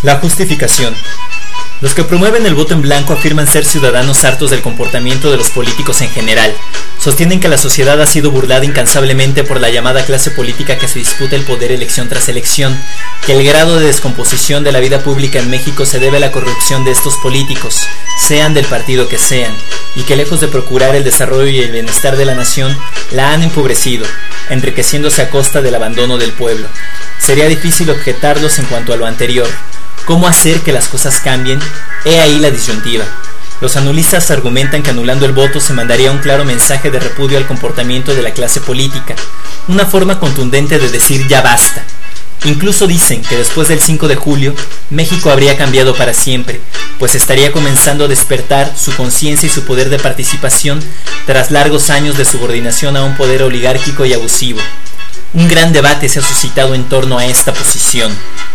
La justificación. Los que promueven el voto en blanco afirman ser ciudadanos hartos del comportamiento de los políticos en general. Sostienen que la sociedad ha sido burlada incansablemente por la llamada clase política que se disputa el poder elección tras elección, que el grado de descomposición de la vida pública en México se debe a la corrupción de estos políticos, sean del partido que sean, y que lejos de procurar el desarrollo y el bienestar de la nación, la han empobrecido, enriqueciéndose a costa del abandono del pueblo. Sería difícil objetarlos en cuanto a lo anterior. ¿Cómo hacer que las cosas cambien? He ahí la disyuntiva. Los anulistas argumentan que anulando el voto se mandaría un claro mensaje de repudio al comportamiento de la clase política, una forma contundente de decir ya basta. Incluso dicen que después del 5 de julio, México habría cambiado para siempre, pues estaría comenzando a despertar su conciencia y su poder de participación tras largos años de subordinación a un poder oligárquico y abusivo. Un gran debate se ha suscitado en torno a esta posición.